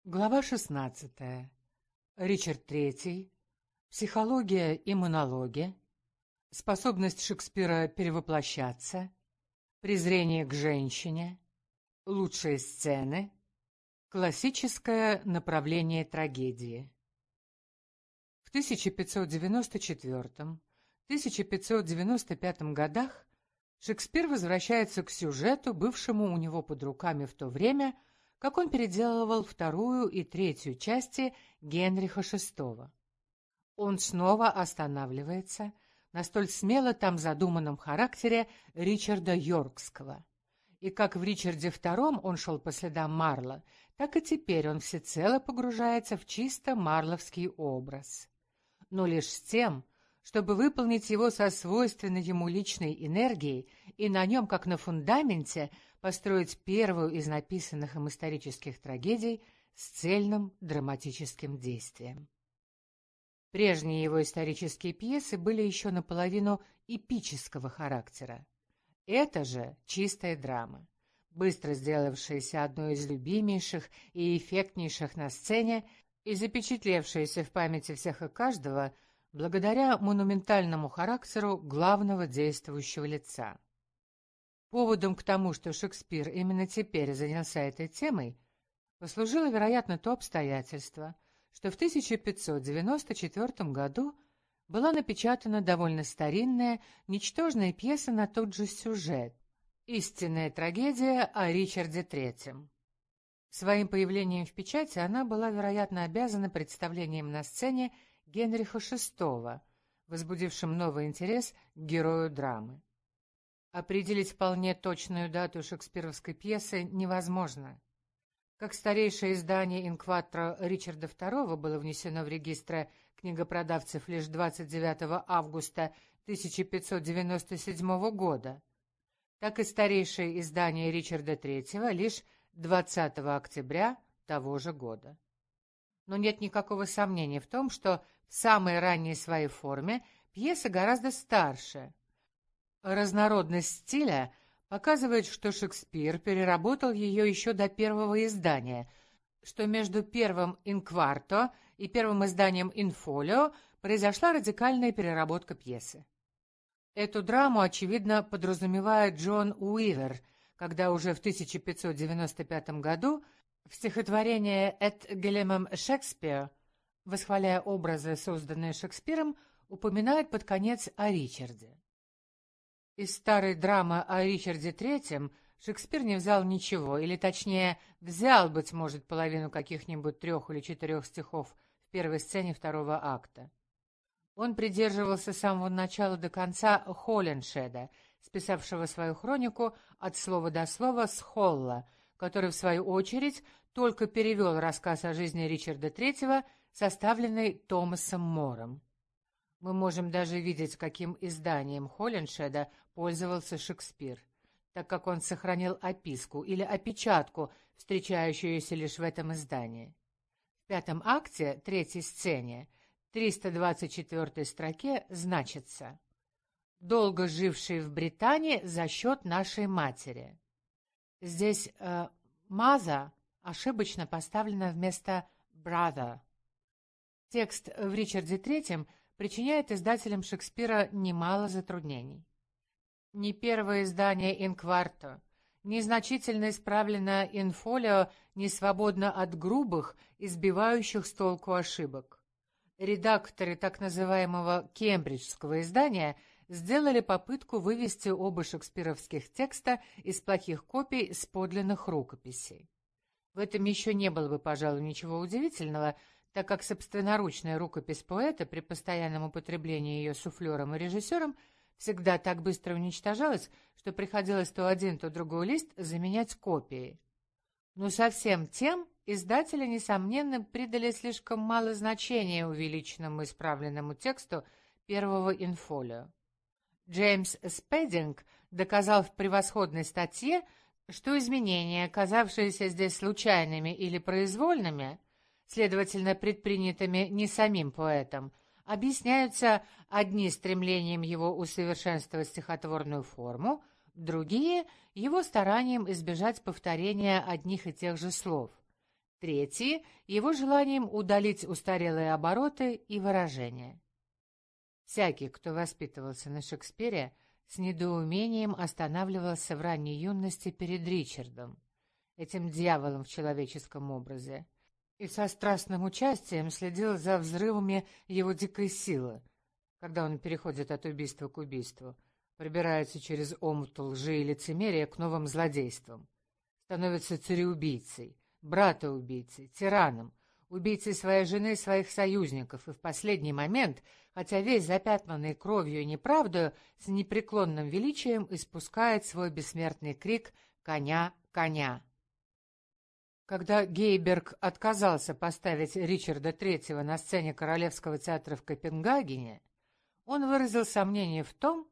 Глава 16. Ричард III. Психология и монологи. Способность Шекспира перевоплощаться. Презрение к женщине. Лучшие сцены. Классическое направление трагедии. В 1594-1595 годах Шекспир возвращается к сюжету, бывшему у него под руками в то время, как он переделывал вторую и третью части Генриха VI. Он снова останавливается на столь смело там задуманном характере Ричарда Йоркского. И как в Ричарде II он шел по следам Марла, так и теперь он всецело погружается в чисто марловский образ. Но лишь с тем, чтобы выполнить его со свойственной ему личной энергией и на нем, как на фундаменте, построить первую из написанных им исторических трагедий с цельным драматическим действием. Прежние его исторические пьесы были еще наполовину эпического характера. Это же чистая драма, быстро сделавшаяся одной из любимейших и эффектнейших на сцене и запечатлевшаяся в памяти всех и каждого благодаря монументальному характеру главного действующего лица. Поводом к тому, что Шекспир именно теперь занялся этой темой, послужило, вероятно, то обстоятельство, что в 1594 году была напечатана довольно старинная, ничтожная пьеса на тот же сюжет «Истинная трагедия о Ричарде III». Своим появлением в печати она была, вероятно, обязана представлением на сцене Генриха VI, возбудившим новый интерес к герою драмы. Определить вполне точную дату шекспировской пьесы невозможно. Как старейшее издание инкватро Ричарда II было внесено в регистры книгопродавцев лишь 29 августа 1597 года, так и старейшее издание Ричарда III лишь 20 октября того же года. Но нет никакого сомнения в том, что в самой ранней своей форме пьеса гораздо старше. Разнородность стиля показывает, что Шекспир переработал ее еще до первого издания, что между первым «Инкварто» и первым изданием «Инфолио» произошла радикальная переработка пьесы. Эту драму, очевидно, подразумевает Джон Уивер, когда уже в 1595 году в стихотворении «Эт Гелемем Шекспир», восхваляя образы, созданные Шекспиром, упоминает под конец о Ричарде. Из старой драмы о Ричарде III Шекспир не взял ничего, или точнее, взял, быть может, половину каких-нибудь 3 или 4 стихов в первой сцене второго акта. Он придерживался с самого начала до конца Холленшеда, списавшего свою хронику от слова до слова с Холла, который, в свою очередь, только перевел рассказ о жизни Ричарда III, составленный Томасом Мором. Мы можем даже видеть, каким изданием Холленшеда пользовался Шекспир, так как он сохранил описку или опечатку, встречающуюся лишь в этом издании. В пятом акте, третьей сцене, 324 строке значится: «Долго живший в Британии за счет нашей матери». Здесь «маза» ошибочно поставлена вместо «brother». Текст в Ричарде III причиняет издателям Шекспира немало затруднений. Ни первое издание «Инкварто», ни значительно исправленное «Инфолио» не свободно от грубых, избивающих с толку ошибок. Редакторы так называемого «Кембриджского» издания сделали попытку вывести оба шекспировских текста из плохих копий с подлинных рукописей. В этом еще не было бы, пожалуй, ничего удивительного, так как собственноручная рукопись поэта при постоянном употреблении ее суфлером и режиссером всегда так быстро уничтожалась, что приходилось то один, то другой лист заменять копией. Но совсем тем издатели, несомненно, придали слишком мало значения увеличенному исправленному тексту первого инфолио. Джеймс Спэддинг доказал в превосходной статье, что изменения, оказавшиеся здесь случайными или произвольными, следовательно, предпринятыми не самим поэтом, объясняются одни стремлением его усовершенствовать стихотворную форму, другие — его старанием избежать повторения одних и тех же слов. третьи — его желанием удалить устарелые обороты и выражения. Всякий, кто воспитывался на Шекспире, с недоумением останавливался в ранней юности перед Ричардом, этим дьяволом в человеческом образе, и со страстным участием следил за взрывами его дикой силы, когда он переходит от убийства к убийству, пробирается через омут лжи и лицемерия к новым злодействам, становится цареубийцей, брата-убийцей, тираном, убийцей своей жены и своих союзников, и в последний момент, хотя весь запятнанный кровью и неправдою, с непреклонным величием испускает свой бессмертный крик «Коня, коня!». Когда Гейберг отказался поставить Ричарда III на сцене Королевского театра в Копенгагене, он выразил сомнение в том,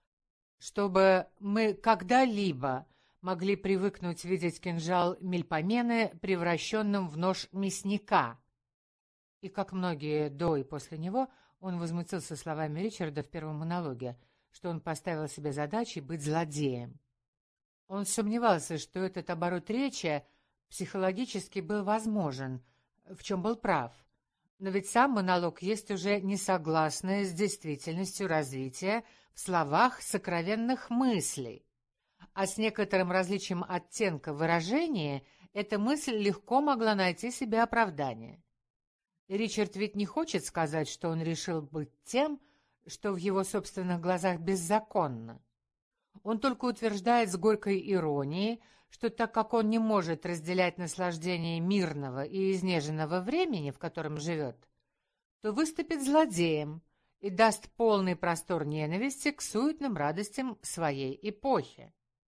чтобы мы когда-либо могли привыкнуть видеть кинжал Мельпомены превращенным в нож мясника. И, как многие до и после него, он возмутился словами Ричарда в первом монологе, что он поставил себе задачей быть злодеем. Он сомневался, что этот оборот речи психологически был возможен, в чем был прав. Но ведь сам монолог есть уже несогласное с действительностью развития в словах сокровенных мыслей. А с некоторым различием оттенка выражения эта мысль легко могла найти себе оправдание. Ричард ведь не хочет сказать, что он решил быть тем, что в его собственных глазах беззаконно. Он только утверждает с горькой иронией, что так как он не может разделять наслаждение мирного и изнеженного времени, в котором живет, то выступит злодеем и даст полный простор ненависти к суетным радостям своей эпохи.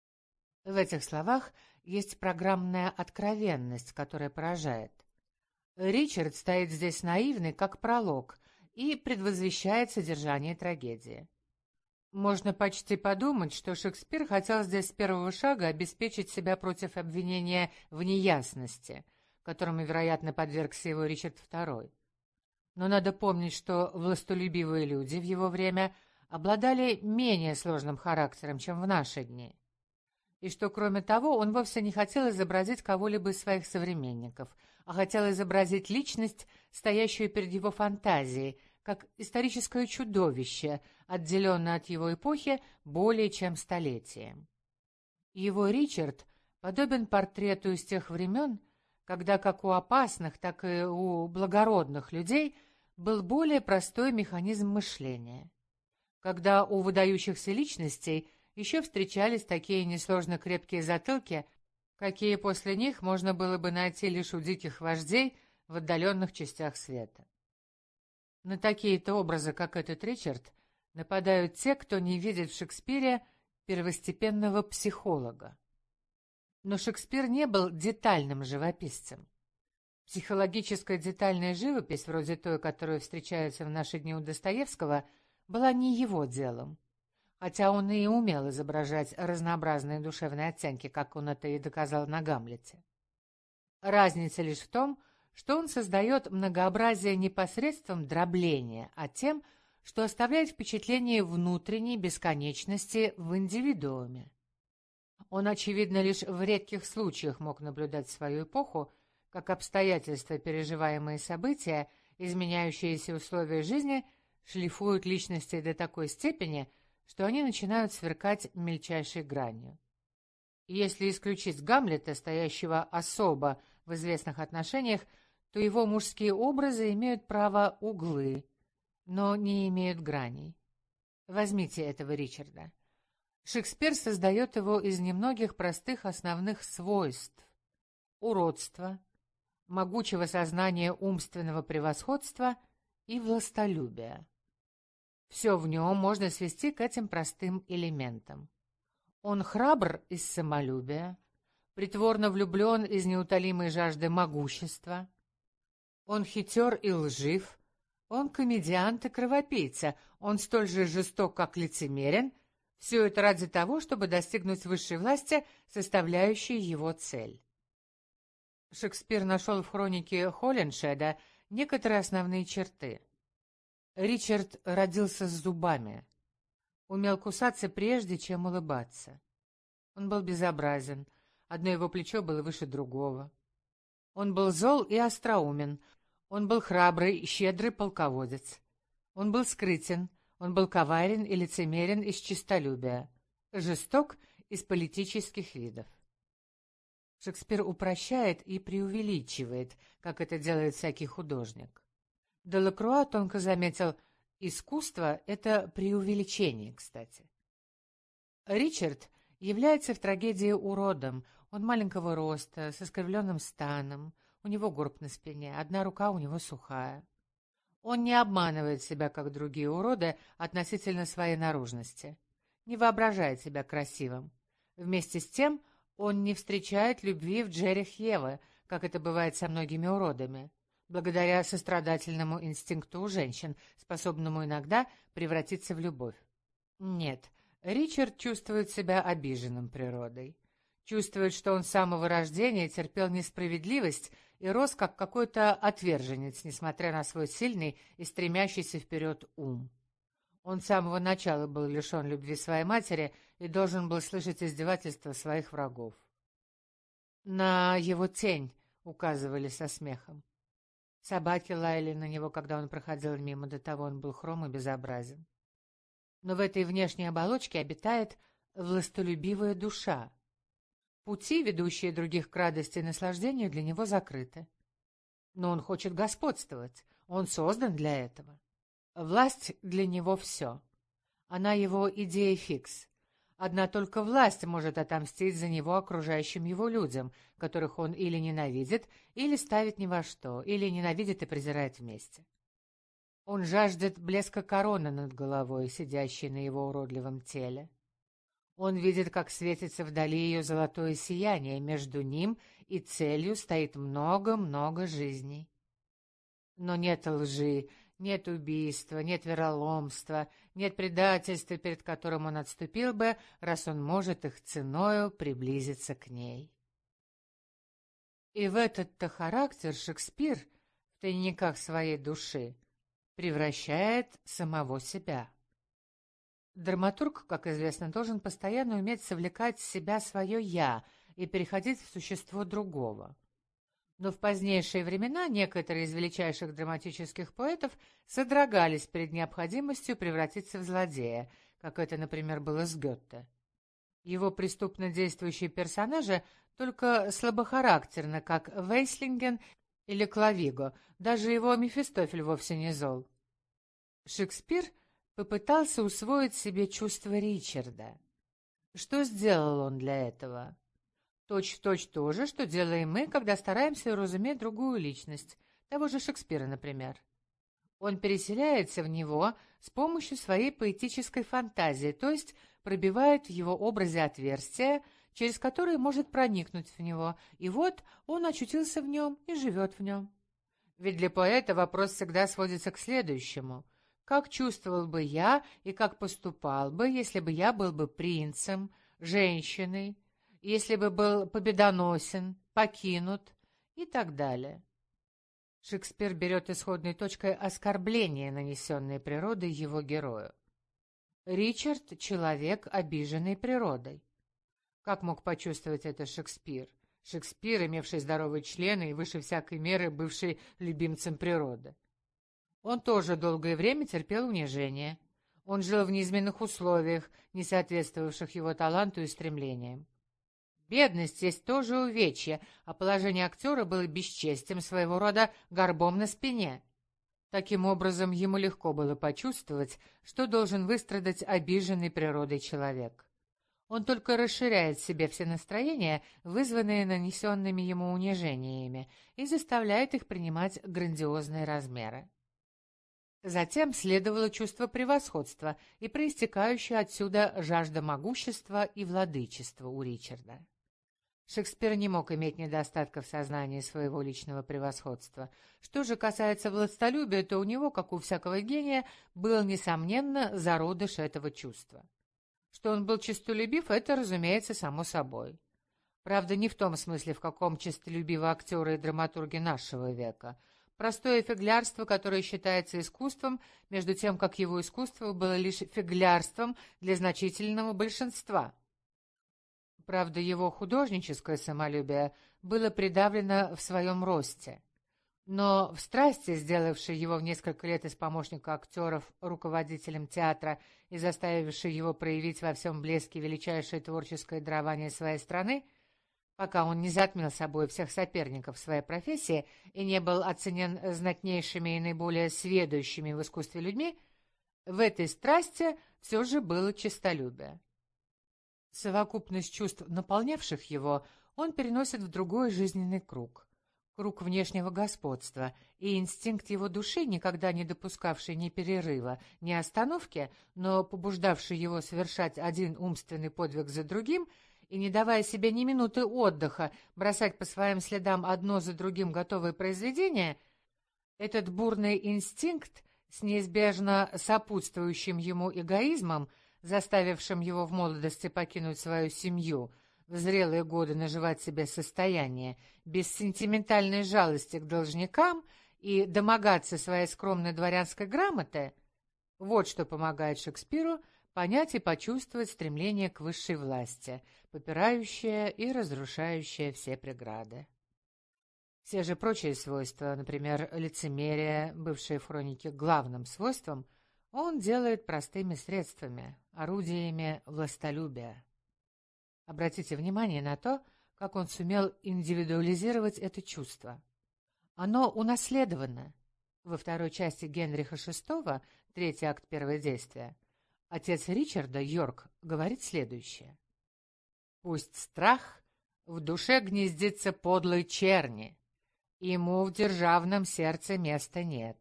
В этих словах есть программная откровенность, которая поражает. Ричард стоит здесь наивный, как пролог, и предвозвещает содержание трагедии. Можно почти подумать, что Шекспир хотел здесь с первого шага обеспечить себя против обвинения в неясности, которому, вероятно, подвергся его Ричард II. Но надо помнить, что властолюбивые люди в его время обладали менее сложным характером, чем в наши дни. И что, кроме того, он вовсе не хотел изобразить кого-либо из своих современников, а хотел изобразить личность, стоящую перед его фантазией, как историческое чудовище, отделенное от его эпохи более чем столетием. Его Ричард подобен портрету из тех времен, когда как у опасных, так и у благородных людей был более простой механизм мышления, когда у выдающихся личностей еще встречались такие несложно крепкие затылки, какие после них можно было бы найти лишь у диких вождей в отдаленных частях света. На такие-то образы, как этот Ричард, нападают те, кто не видит в Шекспире первостепенного психолога. Но Шекспир не был детальным живописцем. Психологическая детальная живопись, вроде той, которая встречается в наши дни у Достоевского, была не его делом, хотя он и умел изображать разнообразные душевные оттенки, как он это и доказал на Гамлете. Разница лишь в том, что он создает многообразие не посредством дробления, а тем, что оставляет впечатление внутренней бесконечности в индивидууме. Он, очевидно, лишь в редких случаях мог наблюдать свою эпоху, как обстоятельства, переживаемые события, изменяющиеся условия жизни шлифуют личности до такой степени, что они начинают сверкать мельчайшей гранью. И если исключить Гамлета, стоящего особо в известных отношениях, то его мужские образы имеют право углы, но не имеют граней. Возьмите этого Ричарда. Шекспир создает его из немногих простых основных свойств: уродства, могучего сознания умственного превосходства и властолюбия. Все в нем можно свести к этим простым элементам. Он храбр из самолюбия, притворно влюблен из неутолимой жажды могущества. Он хитер и лжив, он комедиант и кровопийца, он столь же жесток, как лицемерен. Все это ради того, чтобы достигнуть высшей власти, составляющей его цель. Шекспир нашел в хронике Холлиншеда некоторые основные черты. Ричард родился с зубами, умел кусаться прежде, чем улыбаться. Он был безобразен, одно его плечо было выше другого. Он был зол и остроумен, он был храбрый и щедрый полководец. Он был скрытен, он был коварен и лицемерен из честолюбия, жесток из политических видов. Шекспир упрощает и преувеличивает, как это делает всякий художник. Делакруа тонко заметил, искусство — это преувеличение, кстати. Ричард является в трагедии уродом. Он маленького роста, с искривленным станом, у него горб на спине, одна рука у него сухая. Он не обманывает себя, как другие уроды, относительно своей наружности, не воображает себя красивым. Вместе с тем он не встречает любви в джерях Евы, как это бывает со многими уродами, благодаря сострадательному инстинкту у женщин, способному иногда превратиться в любовь. Нет, Ричард чувствует себя обиженным природой. Чувствует, что он с самого рождения терпел несправедливость и рос как какой-то отверженец, несмотря на свой сильный и стремящийся вперед ум. Он с самого начала был лишен любви своей матери и должен был слышать издевательства своих врагов. На его тень указывали со смехом. Собаки лаяли на него, когда он проходил мимо, до того он был хром и безобразен. Но в этой внешней оболочке обитает властолюбивая душа. Пути, ведущие других к радости и наслаждению, для него закрыты. Но он хочет господствовать, он создан для этого. Власть для него все. Она его идея фикс. Одна только власть может отомстить за него окружающим его людям, которых он или ненавидит, или ставит ни во что, или ненавидит и презирает вместе. Он жаждет блеска короны над головой, сидящей на его уродливом теле. Он видит, как светится вдали ее золотое сияние, между ним и целью стоит много-много жизней. Но нет лжи, нет убийства, нет вероломства, нет предательства, перед которым он отступил бы, раз он может их ценою приблизиться к ней. И в этот-то характер Шекспир в тайниках своей души превращает самого себя. Драматург, как известно, должен постоянно уметь совлекать в себя свое «я» и переходить в существо другого. Но в позднейшие времена некоторые из величайших драматических поэтов содрогались перед необходимостью превратиться в злодея, как это, например, было с Гёте. Его преступно действующие персонажи только слабохарактерны, как Вейслинген или Клавиго, даже его Мефистофель вовсе не зол. Шекспир попытался усвоить себе чувство Ричарда. Что сделал он для этого? Точь-в-точь то же, что делаем мы, когда стараемся уразуметь другую личность, того же Шекспира, например. Он переселяется в него с помощью своей поэтической фантазии, то есть пробивает в его образе отверстие, через которое может проникнуть в него, и вот он очутился в нем и живет в нем. Ведь для поэта вопрос всегда сводится к следующему. Как чувствовал бы я и как поступал бы, если бы я был бы принцем, женщиной, если бы был победоносен, покинут и так далее. Шекспир берет исходной точкой оскорбления, нанесенные природой его герою. Ричард — человек, обиженный природой. Как мог почувствовать это Шекспир? Шекспир, имевший здоровые члены и выше всякой меры бывший любимцем природы. Он тоже долгое время терпел унижение. Он жил в низменных условиях, не соответствовавших его таланту и стремлениям. Бедность есть тоже увечье, а положение актера было бесчестием, своего рода горбом на спине. Таким образом, ему легко было почувствовать, что должен выстрадать обиженный природой человек. Он только расширяет в себе все настроения, вызванные нанесенными ему унижениями, и заставляет их принимать грандиозные размеры. Затем следовало чувство превосходства и проистекающая отсюда жажда могущества и владычества у Ричарда. Шекспир не мог иметь недостатков в сознании своего личного превосходства. Что же касается властолюбия, то у него, как у всякого гения, был, несомненно, зародыш этого чувства. Что он был честолюбив, это, разумеется, само собой. Правда, не в том смысле, в каком честолюбивы актеры и драматурги нашего века. Простое фиглярство, которое считается искусством, между тем, как его искусство было лишь фиглярством для значительного большинства. Правда, его художническое самолюбие было придавлено в своем росте. Но в страсти, сделавшей его в несколько лет из помощника актеров руководителем театра и заставившей его проявить во всем блеске величайшее творческое дарование своей страны, пока он не затмил собой всех соперников в своей профессии и не был оценен знатнейшими и наиболее сведущими в искусстве людьми, в этой страсти все же было честолюбие. Совокупность чувств, наполнявших его, он переносит в другой жизненный круг внешнего господства, и инстинкт его души, никогда не допускавший ни перерыва, ни остановки, но побуждавший его совершать один умственный подвиг за другим и не давая себе ни минуты отдыха, бросать по своим следам одно за другим готовые произведения, этот бурный инстинкт с неизбежно сопутствующим ему эгоизмом, заставившим его в молодости покинуть свою семью, в зрелые годы наживать себе состояние, без сентиментальной жалости к должникам и домогаться своей скромной дворянской грамоты, вот что помогает Шекспиру понять и почувствовать стремление к высшей власти, попирающее и разрушающее все преграды. Все же прочие свойства, например, лицемерие, бывшие в хронике главным свойством, он делает простыми средствами, орудиями властолюбия. Обратите внимание на то, как он сумел индивидуализировать это чувство. Оно унаследовано. Во второй части Генриха VI, третий акт первое действие, отец Ричарда, Йорк, говорит следующее. «Пусть страх в душе гнездится подлой черни, ему в державном сердце места нет.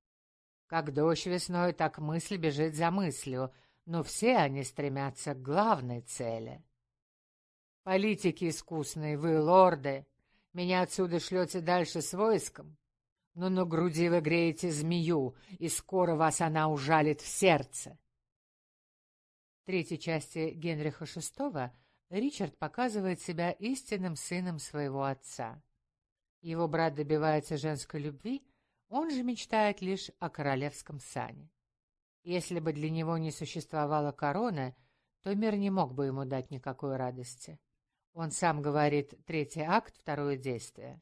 Как дождь весной, так мысль бежит за мыслью, но все они стремятся к главной цели. Политики искусные, вы, лорды, меня отсюда шлете дальше с войском, но на груди вы греете змею, и скоро вас она ужалит в сердце». В третьей части Генриха VI Ричард показывает себя истинным сыном своего отца. Его брат добивается женской любви, он же мечтает лишь о королевском сане. Если бы для него не существовала корона, то мир не мог бы ему дать никакой радости. Он сам говорит, третий акт, второе действие.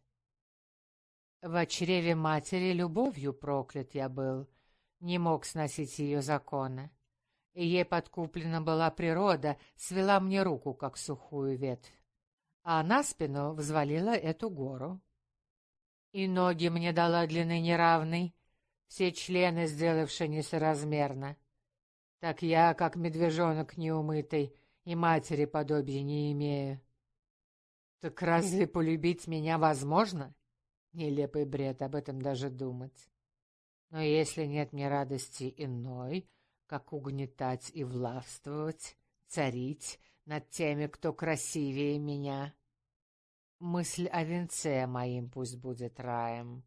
«В чреве матери любовью проклят я был, не мог сносить ее закона. И ей подкуплена была природа, свела мне руку, как сухую ветвь, а на спину взвалила эту гору. И ноги мне дала длины неравной, все члены сделавши несоразмерно. Так я, как медвежонок неумытый, и матери подобия не имею. Так разве полюбить меня возможно? Нелепый бред об этом даже думать. Но если нет мне радости иной, как угнетать и властвовать, царить над теми, кто красивее меня, мысль о венце моим пусть будет раем».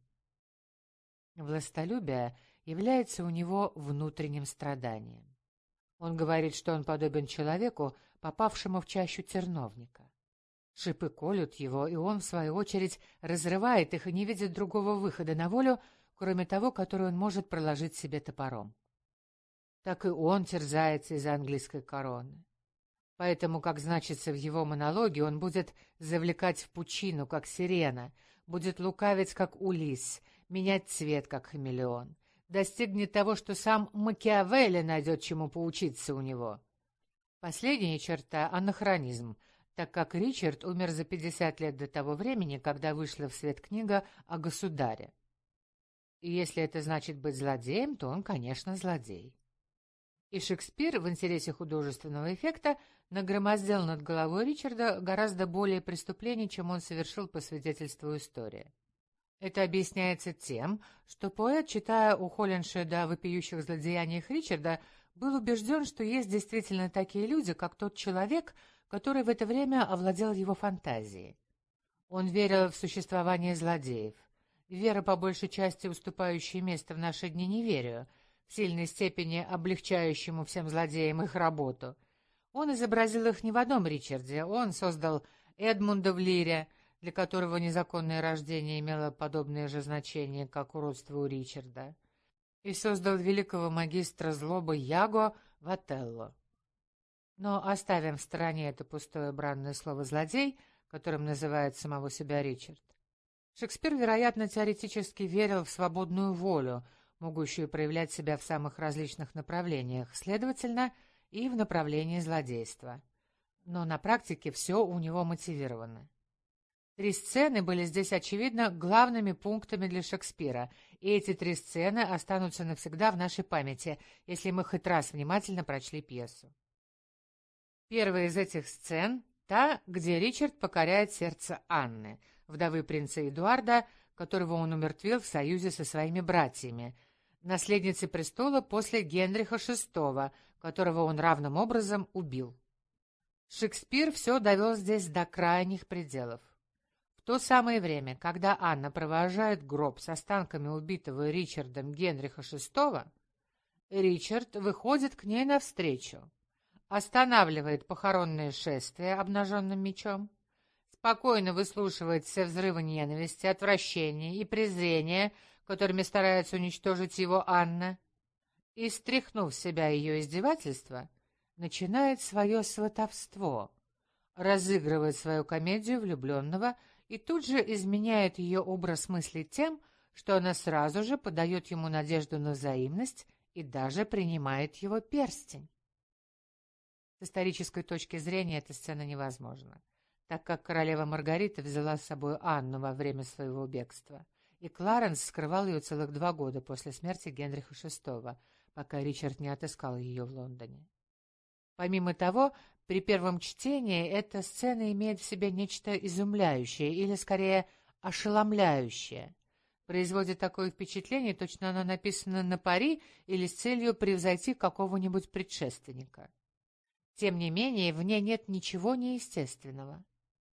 Властолюбие является у него внутренним страданием. Он говорит, что он подобен человеку, попавшему в чащу терновника. Шипы колют его, и он, в свою очередь, разрывает их и не видит другого выхода на волю, кроме того, который он может проложить себе топором. Так и он терзается из-за английской короны. Поэтому, как значится в его монологе, он будет завлекать в пучину, как сирена, будет лукавить, как Улисс, менять цвет, как хамелеон, достигнет того, что сам Макиавелли найдет чему поучиться у него. Последняя черта — анахронизм, так как Ричард умер за 50 лет до того времени, когда вышла в свет книга о государе. И если это значит быть злодеем, то он, конечно, злодей. И Шекспир в интересе художественного эффекта нагромоздил над головой Ричарда гораздо более преступлений, чем он совершил по свидетельству истории. Это объясняется тем, что поэт, читая у Холлиншеда о вопиющих злодеяниях Ричарда, был убежден, что есть действительно такие люди, как тот человек, который в это время овладел его фантазией. Он верил в существование злодеев. Вера, по большей части уступающая место в наши дни неверию, в сильной степени облегчающему всем злодеям их работу. Он изобразил их не в одном Ричарде, он создал Эдмунда в Лире, для которого незаконное рождение имело подобное же значение, как уродство у Ричарда, и создал великого магистра злобы Яго в Отелло. Но оставим в стороне это пустое бранное слово «злодей», которым называет самого себя Ричард. Шекспир, вероятно, теоретически верил в свободную волю, могущую проявлять себя в самых различных направлениях, следовательно, и в направлении злодейства. Но на практике все у него мотивировано. 3 сцены были здесь, очевидно, главными пунктами для Шекспира, и эти 3 сцены останутся навсегда в нашей памяти, если мы хоть раз внимательно прочли пьесу. Первая из этих сцен — та, где Ричард покоряет сердце Анны, вдовы принца Эдуарда, которого он умертвил в союзе со своими братьями, наследницы престола после Генриха VI, которого он равным образом убил. Шекспир все довел здесь до крайних пределов. В то самое время, когда Анна провожает гроб с останками убитого Ричардом Генриха VI, Ричард выходит к ней навстречу, останавливает похоронное шествие обнаженным мечом, спокойно выслушивает все взрывы ненависти, отвращения и презрения, которыми старается уничтожить его Анна, и, стряхнув с себя ее издевательство, начинает свое сватовство, разыгрывает свою комедию влюбленного и тут же изменяет ее образ мысли тем, что она сразу же подает ему надежду на взаимность и даже принимает его перстень. С исторической точки зрения эта сцена невозможна, так как королева Маргарита взяла с собой Анну во время своего бегства, и Кларенс скрывал ее целых 2 года после смерти Генриха VI, пока Ричард не отыскал ее в Лондоне. Помимо того, при первом чтении эта сцена имеет в себе нечто изумляющее, или, скорее, ошеломляющее. Производит такое впечатление, точно она написана на пари или с целью превзойти какого-нибудь предшественника. Тем не менее, в ней нет ничего неестественного.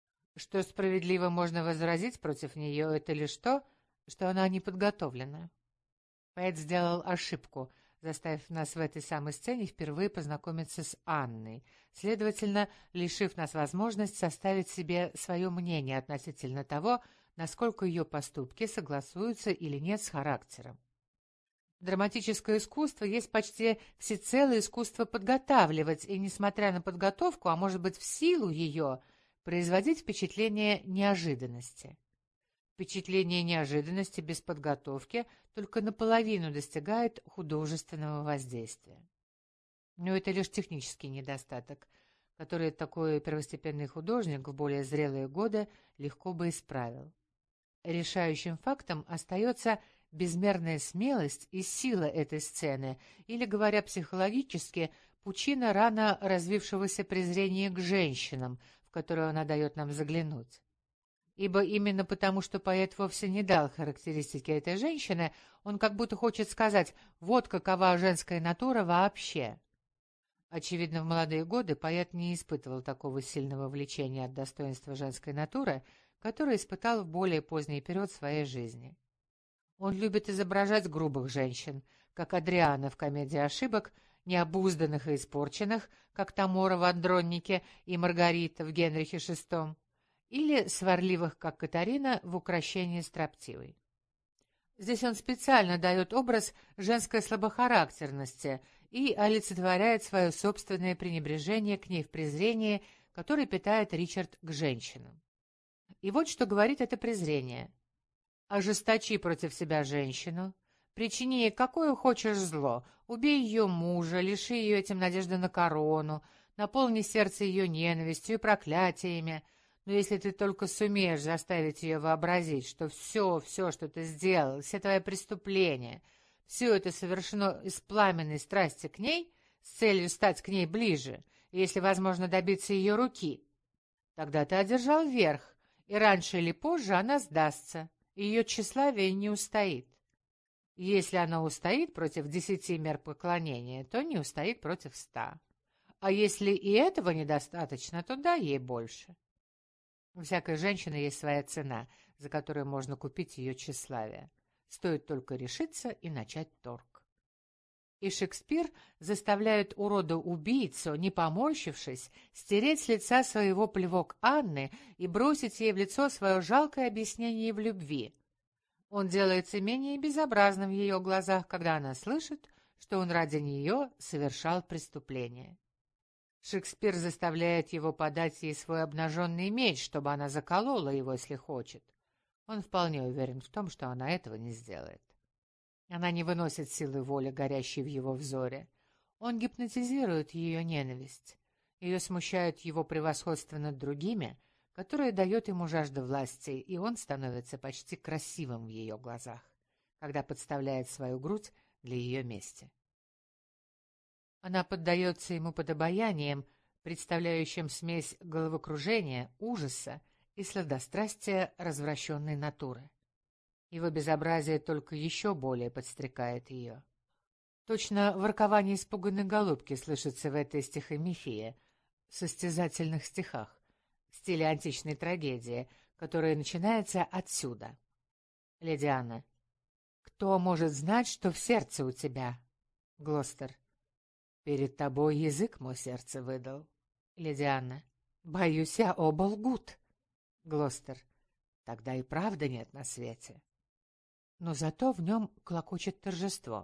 Что справедливо можно возразить против нее, это лишь то, что она не подготовлена. Поэт сделал ошибку, заставив нас в этой самой сцене впервые познакомиться с Анной, следовательно, лишив нас возможность составить себе свое мнение относительно того, насколько ее поступки согласуются или нет с характером. Драматическое искусство есть почти всецело искусство подготавливать, и, несмотря на подготовку, а может быть в силу ее, производить впечатление неожиданности. Впечатление неожиданности без подготовки только наполовину достигает художественного воздействия. Но это лишь технический недостаток, который такой первостепенный художник в более зрелые годы легко бы исправил. Решающим фактом остается безмерная смелость и сила этой сцены, или, говоря психологически, пучина рано развившегося презрения к женщинам, в которую она дает нам заглянуть. Ибо именно потому, что поэт вовсе не дал характеристики этой женщины, он как будто хочет сказать «вот какова женская натура вообще». Очевидно, в молодые годы поэт не испытывал такого сильного влечения от достоинства женской натуры, которое испытал в более поздний период своей жизни. Он любит изображать грубых женщин, как Адриана в «Комедии ошибок», необузданных и испорченных, как Тамора в «Андроннике» и Маргарита в «Генрихе VI», или сварливых, как Катарина в «Укрощении строптивой». Здесь он специально дает образ женской слабохарактерности и олицетворяет свое собственное пренебрежение к ней в презрении, которое питает Ричард к женщинам. И вот что говорит это презрение. «Ожесточи против себя женщину, причини ей какое хочешь зло, убей ее мужа, лиши ее этим надежды на корону, наполни сердце ее ненавистью и проклятиями, но если ты только сумеешь заставить ее вообразить, что все, что ты сделал, все твои преступления, все это совершено из пламенной страсти к ней, с целью стать к ней ближе, и, если возможно, добиться ее руки, тогда ты одержал верх, и раньше или позже она сдастся, и ее тщеславие не устоит. Если она устоит против 10 мер поклонения, то не устоит против 100. А если и этого недостаточно, то дай ей больше. У всякой женщины есть своя цена, за которую можно купить ее тщеславие. Стоит только решиться и начать торг. И Шекспир заставляет урода-убийцу, не поморщившись, стереть с лица своего плевок Анны и бросить ей в лицо свое жалкое объяснение в любви. Он делается менее безобразным в ее глазах, когда она слышит, что он ради нее совершал преступление. Шекспир заставляет его подать ей свой обнаженный меч, чтобы она заколола его, если хочет. Он вполне уверен в том, что она этого не сделает. Она не выносит силы воли, горящей в его взоре. Он гипнотизирует ее ненависть. Ее смущает его превосходство над другими, которое дает ему жажда власти, и он становится почти красивым в ее глазах, когда подставляет свою грудь для ее мести. Она поддается ему под обаянием, представляющим смесь головокружения, ужаса и сладострастия развращенной натуры. Его безобразие только еще более подстрекает ее. Точно воркование испуганной голубки слышится в этой стихомифии, состязательных стихах, в стиле античной трагедии, которая начинается отсюда. Леди Анна. «Кто может знать, что в сердце у тебя?» Глостер. «Перед тобой язык мой сердце выдал». Леди Анна. «Боюсь, я оба лгут». Глостер. «Тогда и правды нет на свете». Но зато в нем клокочет торжество.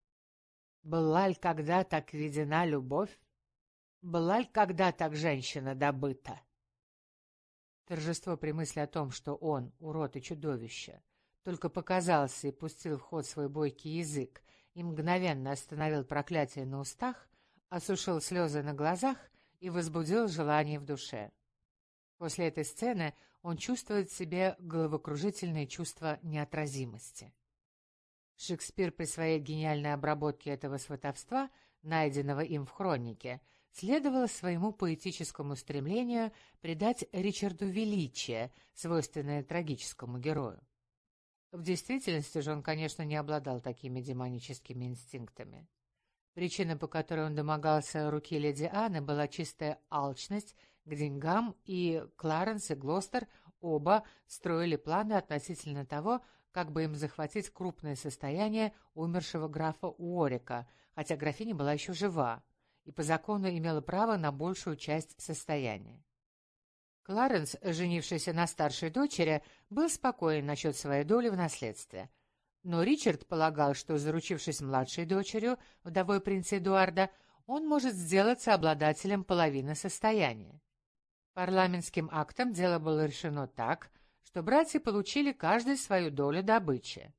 «Была ль когда так видена любовь? Была ль когда так женщина добыта?» Торжество при мысли о том, что он, урод и чудовище, только показался и пустил в ход свой бойкий язык и мгновенно остановил проклятие на устах, осушил слезы на глазах и возбудил желание в душе. После этой сцены он чувствует в себе головокружительное чувство неотразимости. Шекспир при своей гениальной обработке этого сватовства, найденного им в хронике, следовал своему поэтическому стремлению придать Ричарду величие, свойственное трагическому герою. В действительности же он, конечно, не обладал такими демоническими инстинктами. Причина, по которой он домогался руки леди Анны, была чистая алчность к деньгам, и Кларенс и Глостер оба строили планы относительно того, как бы им захватить крупное состояние умершего графа Уорика, хотя графиня была еще жива, и по закону имела право на большую часть состояния. Кларенс, женившийся на старшей дочери, был спокоен насчет своей доли в наследстве. Но Ричард полагал, что, заручившись младшей дочерью, вдовой принца Эдуарда, он может сделаться обладателем половины состояния. Парламентским актом дело было решено так, что братья получили каждый свою долю добычи.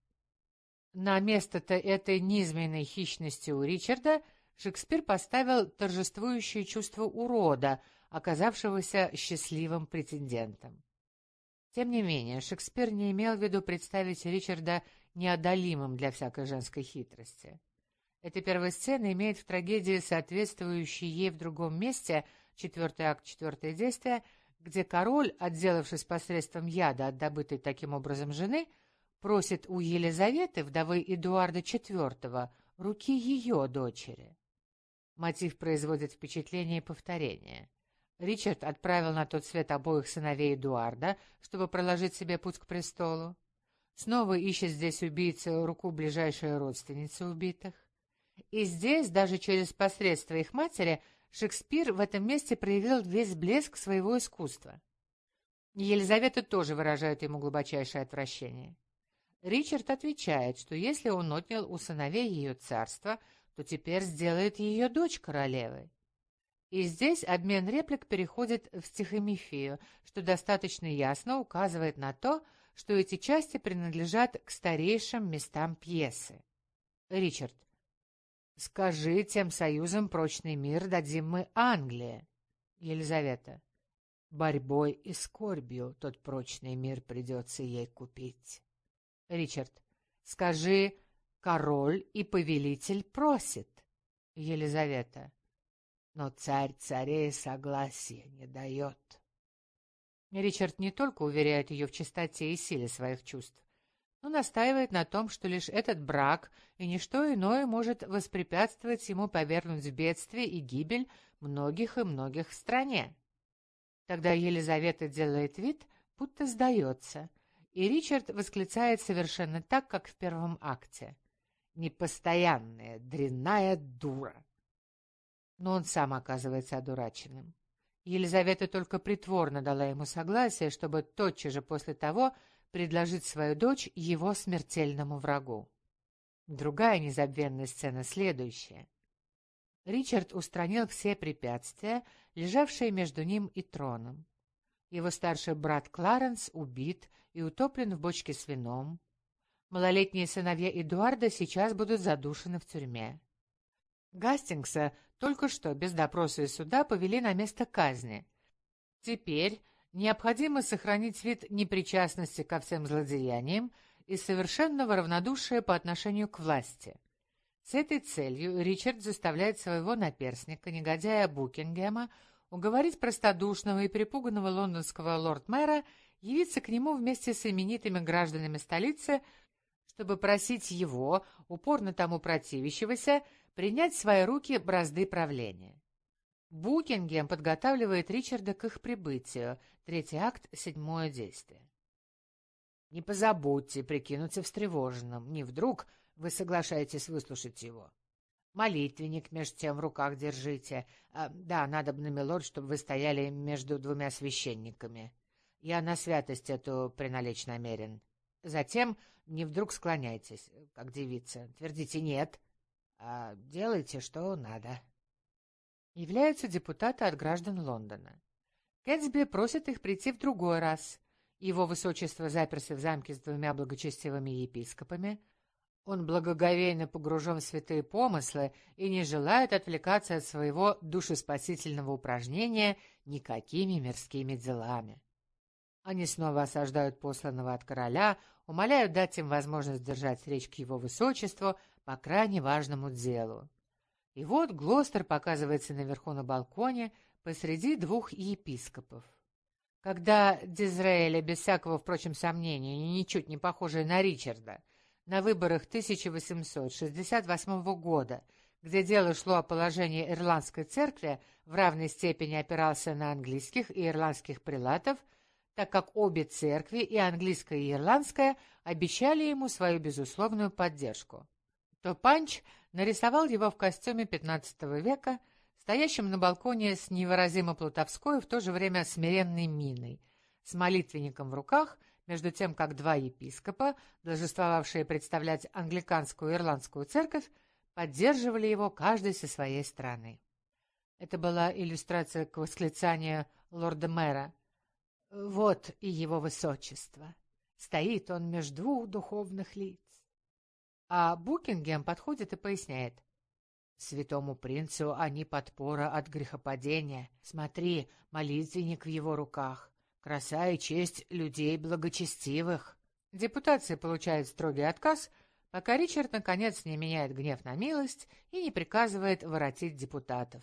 На место-то этой низменной хищности у Ричарда Шекспир поставил торжествующее чувство урода, оказавшегося счастливым претендентом. Тем не менее, Шекспир не имел в виду представить Ричарда неодолимым для всякой женской хитрости. Эта первая сцена имеет в трагедии соответствующий ей в другом месте, 4-й акт, 4-е действие, где король, отделавшись посредством яда от добытой таким образом жены, просит у Елизаветы, вдовы Эдуарда IV, руки ее дочери. Мотив производит впечатление и повторение. Ричард отправил на тот свет обоих сыновей Эдуарда, чтобы проложить себе путь к престолу. Снова ищет здесь убийца руку ближайшей родственницы убитых. И здесь, даже через посредство их матери, Шекспир в этом месте проявил весь блеск своего искусства. Елизавета тоже выражает ему глубочайшее отвращение. Ричард отвечает, что если он отнял у сыновей ее царство, то теперь сделает ее дочь королевой. И здесь обмен реплик переходит в стихомифию, что достаточно ясно указывает на то, что эти части принадлежат к старейшим местам пьесы. Ричард. «Скажи, тем союзом прочный мир дадим мы Англии». Елизавета. «Борьбой и скорбью тот прочный мир придется ей купить». Ричард. «Скажи, король и повелитель просит». Елизавета. «Но царь царей согласия не дает». Ричард не только уверяет ее в чистоте и силе своих чувств, но настаивает на том, что лишь этот брак и ничто иное может воспрепятствовать ему повергнуть в бедствие и гибель многих и многих в стране. Тогда Елизавета делает вид, будто сдается, и Ричард восклицает совершенно так, как в первом акте. «Непостоянная, дрянная дура!» Но он сам оказывается одураченным. Елизавета только притворно дала ему согласие, чтобы тотчас же после того предложить свою дочь его смертельному врагу. Другая незабвенная сцена следующая. Ричард устранил все препятствия, лежавшие между ним и троном. Его старший брат Кларенс убит и утоплен в бочке с вином. Малолетние сыновья Эдуарда сейчас будут задушены в тюрьме. Гастингса только что без допроса и суда повели на место казни. Теперь необходимо сохранить вид непричастности ко всем злодеяниям и совершенного равнодушия по отношению к власти. С этой целью Ричард заставляет своего наперстника, негодяя Букингема, уговорить простодушного и перепуганного лондонского лорд-мэра явиться к нему вместе с именитыми гражданами столицы, чтобы просить его, упорно тому противящегося, принять в свои руки бразды правления. Букингем подготавливает Ричарда к их прибытию. 3-й акт, 7-е действие. Не позабудьте прикинуться встревоженным. Не вдруг вы соглашаетесь выслушать его. Молитвенник меж тем в руках держите. Да, надобно, милорд, чтобы вы стояли между двумя священниками. Я на святость эту приналечь намерен. Затем не вдруг склоняйтесь, как девица. Твердите «нет», а делайте, что надо. Являются депутаты от граждан Лондона. Кэтсби просит их прийти в другой раз. Его высочество заперся в замке с 2 благочестивыми епископами. Он благоговейно погружен в святые помыслы и не желает отвлекаться от своего душеспасительного упражнения никакими мирскими делами. Они снова осаждают посланного от короля, умоляют дать им возможность держать речь к его высочеству по крайне важному делу. И вот Глостер показывается наверху на балконе посреди 2 епископов. Когда Дизраэля, без всякого, впрочем, сомнения, ничуть не похожая на Ричарда, на выборах 1868 года, где дело шло о положении ирландской церкви, в равной степени опирался на английских и ирландских прелатов, так как обе церкви, и английская, и ирландская, обещали ему свою безусловную поддержку, то Панч нарисовал его в костюме XV века, стоящим на балконе с невыразимо плутовской и в то же время смиренной миной, с молитвенником в руках, между тем как 2 епископа, должествовавшие представлять англиканскую и ирландскую церковь, поддерживали его каждый со своей стороны. Это была иллюстрация к восклицанию лорда-мэра: «Вот и его высочество! Стоит он между 2 духовных лиц!» А Букингем подходит и поясняет: «Святому принцу они подпора от грехопадения. Смотри, молитвенник в его руках. Краса и честь людей благочестивых». Депутация получает строгий отказ, пока Ричард наконец не меняет гнев на милость и не приказывает воротить депутатов.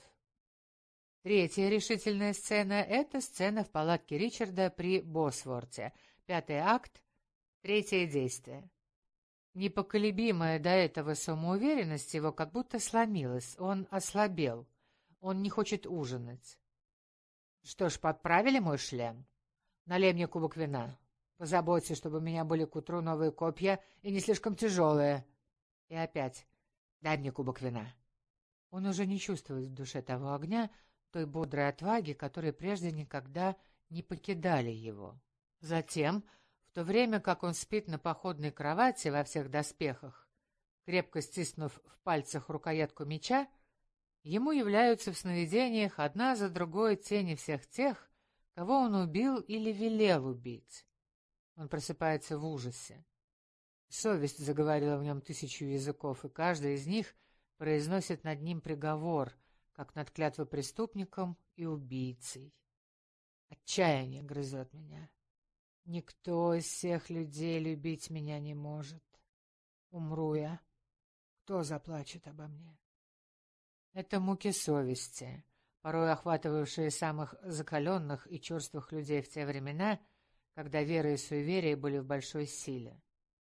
3-я решительная сцена — это сцена в палатке Ричарда при Босворте. 5-й акт, 3-е действие. Непоколебимая до этого самоуверенность его как будто сломилась, он ослабел, он не хочет ужинать. «Что ж, подправили мой шлем? Налей мне кубок вина. Позаботься, чтобы у меня были к утру новые копья и не слишком тяжелые». И опять: «Дай мне кубок вина». Он уже не чувствует в душе того огня, той бодрой отваги, которые прежде никогда не покидали его. Затем, в то время как он спит на походной кровати во всех доспехах, крепко стиснув в пальцах рукоятку меча, ему являются в сновидениях одна за другой тени всех тех, кого он убил или велел убить. Он просыпается в ужасе. Совесть заговорила в нем 1000 языков, и каждый из них произносит над ним приговор, как над клятвопреступником и убийцей. Отчаяние грызет меня. Никто из всех людей любить меня не может. Умру я. Кто заплачет обо мне? Это муки совести, порой охватывавшие самых закаленных и черствых людей в те времена, когда вера и суеверие были в большой силе.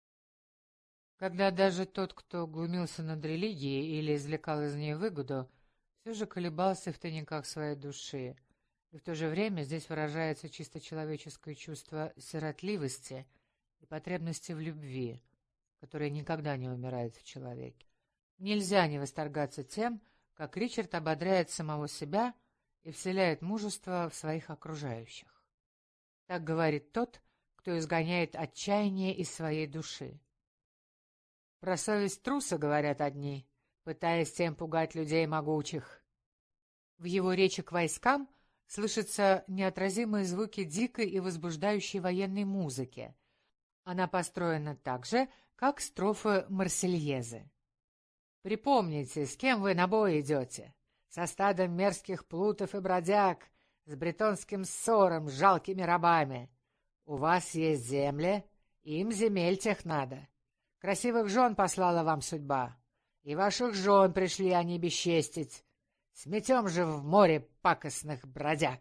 Когда даже тот, кто глумился над религией или извлекал из нее выгоду, все же колебался в тайниках своей души, и в то же время здесь выражается чисто человеческое чувство сиротливости и потребности в любви, которая никогда не умирает в человеке. Нельзя не восторгаться тем, как Ричард ободряет самого себя и вселяет мужество в своих окружающих. Так говорит тот, кто изгоняет отчаяние из своей души. Про совесть труса говорят одни, пытаясь тем пугать людей могучих. В его речи к войскам слышатся неотразимые звуки дикой и возбуждающей военной музыки. Она построена так же, как строфы Марсельезы. «Припомните, с кем вы на бой идете? Со стадом мерзких плутов и бродяг, с бретонским ссором, с жалкими рабами. У вас есть земли, им земель тех надо. Красивых жен послала вам судьба, и ваших жен пришли они бесчестить. Сметем же в море пакостных бродяг».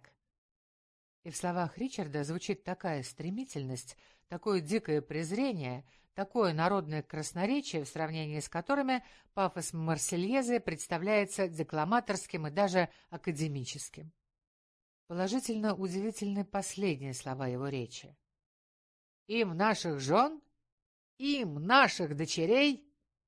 И в словах Ричарда звучит такая стремительность, такое дикое презрение, такое народное красноречие, в сравнении с которыми пафос Марсельезы представляется декламаторским и даже академическим. Положительно удивительны последние слова его речи. «Им наших жен, им наших дочерей,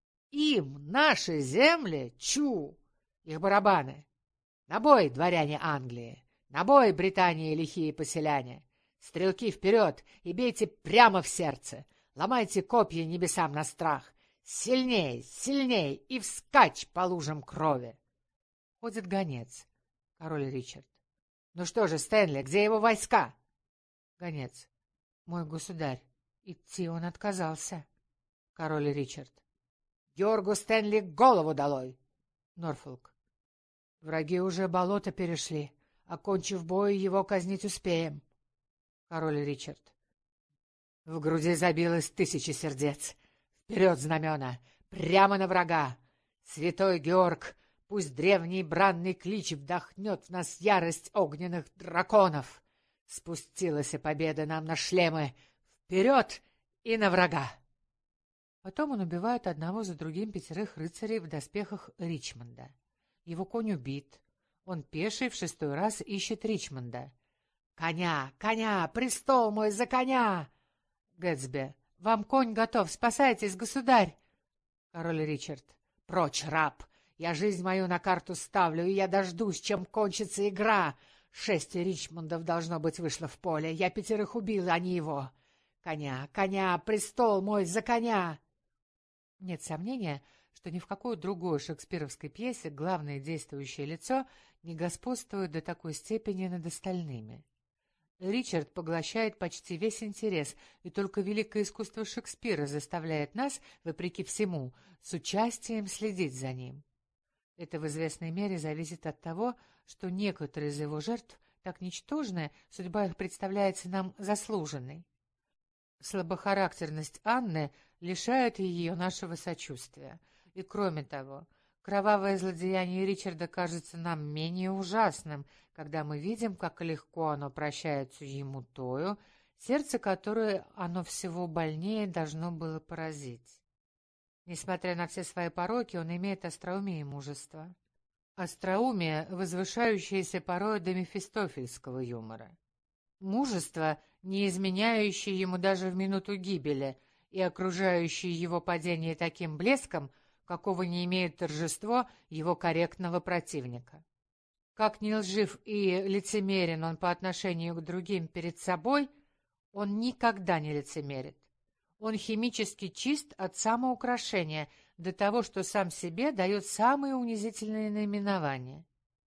им наши земли, чу, их барабаны. На бой, дворяне Англии, на бой, Британии, лихие поселяне. Стрелки вперед и бейте прямо в сердце, ломайте копья небесам на страх. Сильней, сильней и вскачь по лужам крови». Ходит гонец. Король Ричард. «Ну что же, Стэнли, где его войска?» Гонец. «Мой государь, идти он отказался». Король Ричард. «Георгу Стэнли голову долой!» Норфолк. «Враги уже болото перешли. Окончив бой, его казнить успеем». Король Ричард. В груди забилось 1000 сердец. Вперед, знамена! Прямо на врага! Святой Георг, пусть древний бранный клич вдохнет в нас ярость огненных драконов. Спустилась и победа нам на шлемы. Вперед и на врага! Потом он убивает одного за другим 5 рыцарей в доспехах Ричмонда. Его конь убит. Он пеший в 6-й раз ищет Ричмонда. «Коня! Коня! Престол мой за коня!» Гэтсби. «Вам конь готов! Спасайтесь, государь!» Король Ричард. «Прочь, раб! Я жизнь мою на карту ставлю, и я дождусь, чем кончится игра. 6 Ричмондов, должно быть, вышло в поле. Я 5 убил, а не его. Коня! Коня! Престол мой за коня!» Нет сомнения, что ни в какой другой шекспировской пьесе главное действующее лицо не господствует до такой степени над остальными. Ричард поглощает почти весь интерес, и только великое искусство Шекспира заставляет нас, вопреки всему, с участием следить за ним. Это в известной мере зависит от того, что некоторые из его жертв так ничтожны, судьба их представляется нам заслуженной. Слабохарактерность Анны лишает ее нашего сочувствия. И кроме того, кровавое злодеяние Ричарда кажется нам менее ужасным, когда мы видим, как легко оно прощается ему тою, сердце которое оно всего больнее должно было поразить. Несмотря на все свои пороки, он имеет остроумие и мужество. Остроумие, возвышающееся порой до мефистофельского юмора. Мужество, не изменяющее ему даже в минуту гибели, и окружающее его падение таким блеском, какого не имеет торжество его корректного противника. Как не лжив и лицемерен он по отношению к другим перед собой, он никогда не лицемерит. Он химически чист от самоукрашения до того, что сам себе дает самые унизительные наименования.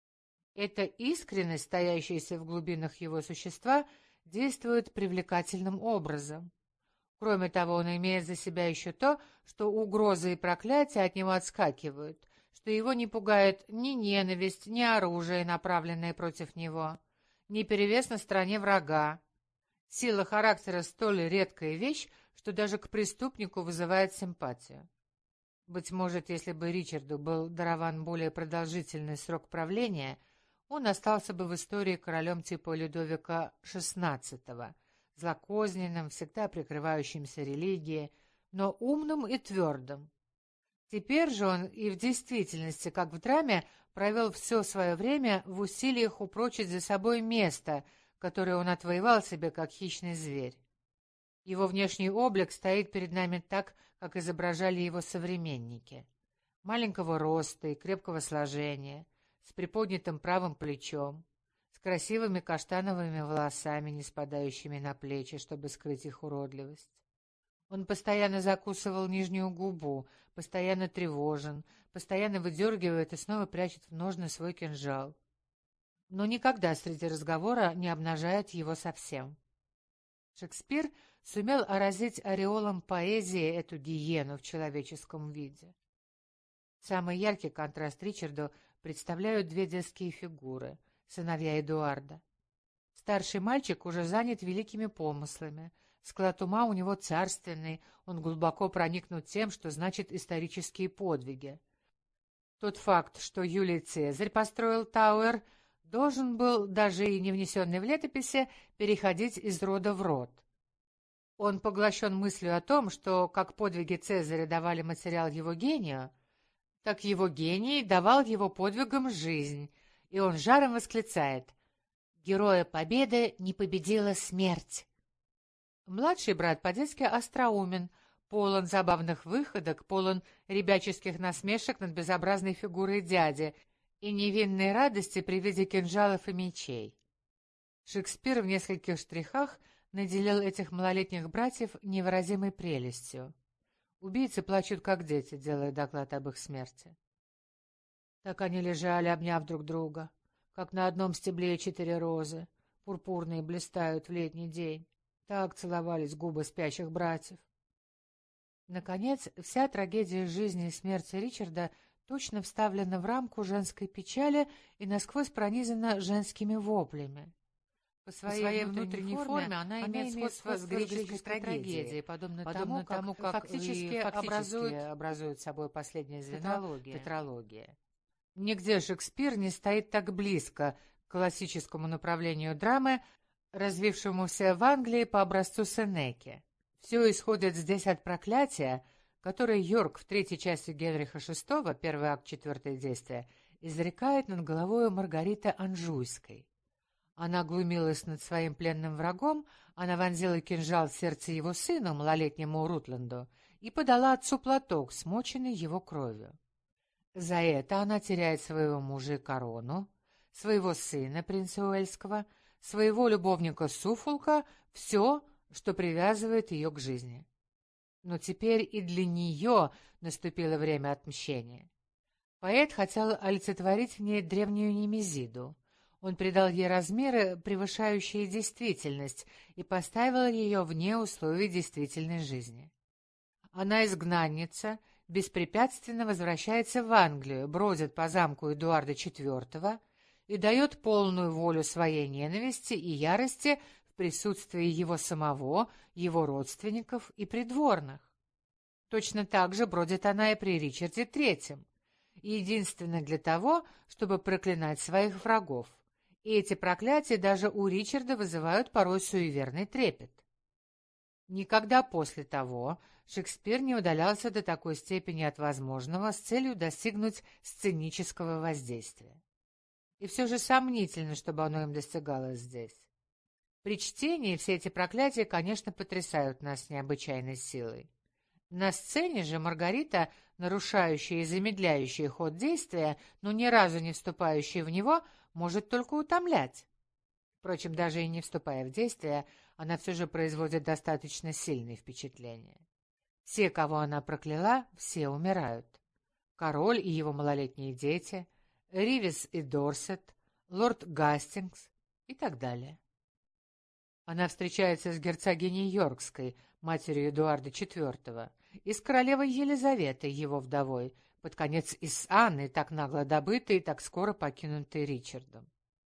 Эта искренность, стоящаяся в глубинах его существа, действует привлекательным образом. Кроме того, он имеет за себя еще то, что угрозы и проклятия от него отскакивают, что его не пугает ни ненависть, ни оружие, направленное против него, ни перевес на стороне врага. Сила характера столь редкая вещь, что даже к преступнику вызывает симпатию. Быть может, если бы Ричарду был дарован более продолжительный срок правления, он остался бы в истории королем типа Людовика XVI, злокозненным, всегда прикрывающимся религией, но умным и твердым. Теперь же он и в действительности, как в драме, провел все свое время в усилиях упрочить за собой место, которое он отвоевал себе как хищный зверь. Его внешний облик стоит перед нами так, как изображали его современники. Маленького роста и крепкого сложения, с приподнятым правым плечом, с красивыми каштановыми волосами, не спадающими на плечи, чтобы скрыть их уродливость. Он постоянно закусывал нижнюю губу, постоянно тревожен, постоянно выдергивает и снова прячет в ножны свой кинжал. Но никогда среди разговора не обнажает его совсем. Шекспир сумел оразить ореолом поэзии эту гиену в человеческом виде. Самый яркий контраст Ричарду представляют две детские фигуры — сыновья Эдуарда. Старший мальчик уже занят великими помыслами. Склад ума у него царственный, он глубоко проникнут тем, что значит исторические подвиги. Тот факт, что Юлий Цезарь построил Тауэр, должен был, даже и не внесенный в летописи, переходить из рода в род. Он поглощен мыслью о том, что как подвиги Цезаря давали материал его гению, так его гений давал его подвигам жизнь, и он жаром восклицает: «Героя победы не победила смерть». Младший брат по-детски остроумен, полон забавных выходок, полон ребяческих насмешек над безобразной фигурой дяди и невинной радости при виде кинжалов и мечей. Шекспир в нескольких штрихах наделил этих малолетних братьев невыразимой прелестью. Убийцы плачут, как дети, делая доклад об их смерти. Так они лежали, обняв друг друга, как на одном стебле 4 розы, пурпурные блистают в летний день. Так целовались губы спящих братьев. Наконец, вся трагедия жизни и смерти Ричарда точно вставлена в рамку женской печали и насквозь пронизана женскими воплями. По своей внутренней форме она имеет сходство с греческой трагедией, подобно тому, как фактически образует собой последнее звено тетралогия. Нигде Шекспир не стоит так близко к классическому направлению драмы, развившемуся в Англии по образцу Сенеки. Все исходит здесь от проклятия, которое Йорк в третьей части Генриха VI, первый акт, четвертое действие, изрекает над головой Маргариты Анжуйской. Она глумилась над своим пленным врагом, она вонзила кинжал в сердце его сыну, малолетнему Рутленду, и подала отцу платок, смоченный его кровью. За это она теряет своего мужа и корону, своего сына, принца Уэльского, своего любовника Суффолка, все, что привязывает ее к жизни. Но теперь и для нее наступило время отмщения. Поэт хотел олицетворить в ней древнюю Немезиду. Он придал ей размеры, превышающие действительность, и поставил ее вне условий действительной жизни. Она изгнанница, беспрепятственно возвращается в Англию, бродит по замку Эдуарда IV и дает полную волю своей ненависти и ярости в присутствии его самого, его родственников и придворных. Точно так же бродит она и при Ричарде III, единственно для того, чтобы проклинать своих врагов. И эти проклятия даже у Ричарда вызывают порой суеверный трепет. Никогда после того Шекспир не удалялся до такой степени от возможного с целью достигнуть сценического воздействия. И все же сомнительно, чтобы оно им достигалось здесь. При чтении все эти проклятия, конечно, потрясают нас необычайной силой. На сцене же Маргарита, нарушающая и замедляющая ход действия, но ни разу не вступающая в него, может только утомлять. Впрочем, даже и не вступая в действие, она все же производит достаточно сильные впечатления. Все, кого она прокляла, все умирают. Король и его малолетние дети, Ривис и Дорсет, лорд Гастингс и так далее. Она встречается с герцогиней Йоркской, матерью Эдуарда IV, и с королевой Елизаветой, его вдовой, под конец и с Анной, так нагло добытой и так скоро покинутой Ричардом.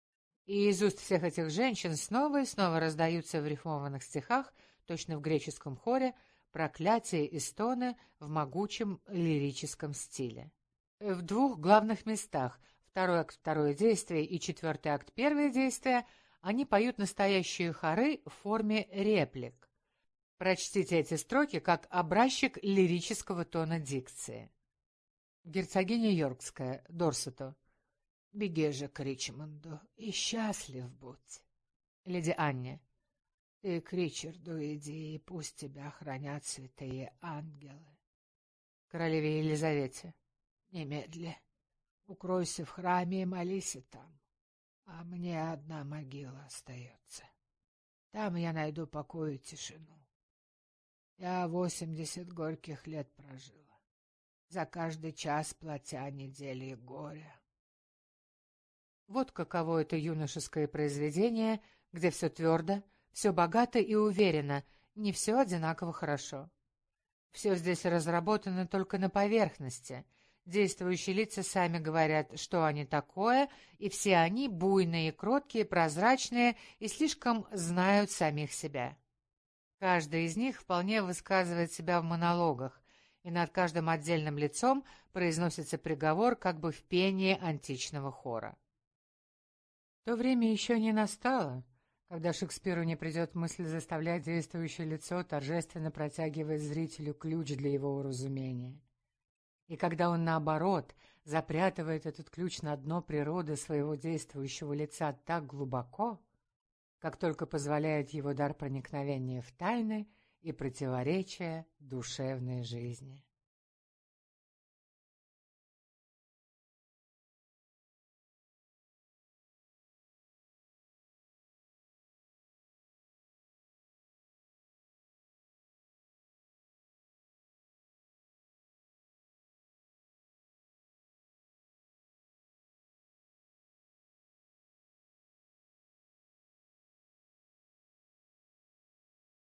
И из уст всех этих женщин снова и снова раздаются в рифмованных стихах, точно в греческом хоре, проклятия и стоны в могучем лирическом стиле. В двух главных местах, второй акт второе действие и четвертый акт первое действие, они поют настоящие хоры в форме реплик. Прочтите эти строки как образчик лирического тона дикции. Герцогиня Йоркская, Дорсету. «Беги же к Ричмонду и счастлив будь». Леди Анне. «Ты к Ричарду иди, и пусть тебя хранят святые ангелы». Королеве Елизавете. «Немедли. Укройся в храме и молись и там. А мне одна могила остается. Там я найду покой и тишину». Я 80 горьких лет прожила, за каждый час платя недели горя. Вот каково это юношеское произведение, где все твердо, все богато и уверенно, не все одинаково хорошо. Все здесь разработано только на поверхности. Действующие лица сами говорят, что они такое, и все они буйные, кроткие, прозрачные и слишком знают самих себя. Каждый из них вполне высказывает себя в монологах, и над каждым отдельным лицом произносится приговор как бы в пении античного хора. То время еще не настало, когда Шекспиру не придет мысль заставлять действующее лицо торжественно протягивать зрителю ключ для его уразумения. И когда он, наоборот, запрятывает этот ключ на дно природы своего действующего лица так глубоко, как только позволяет его дар проникновения в тайны и противоречия душевной жизни.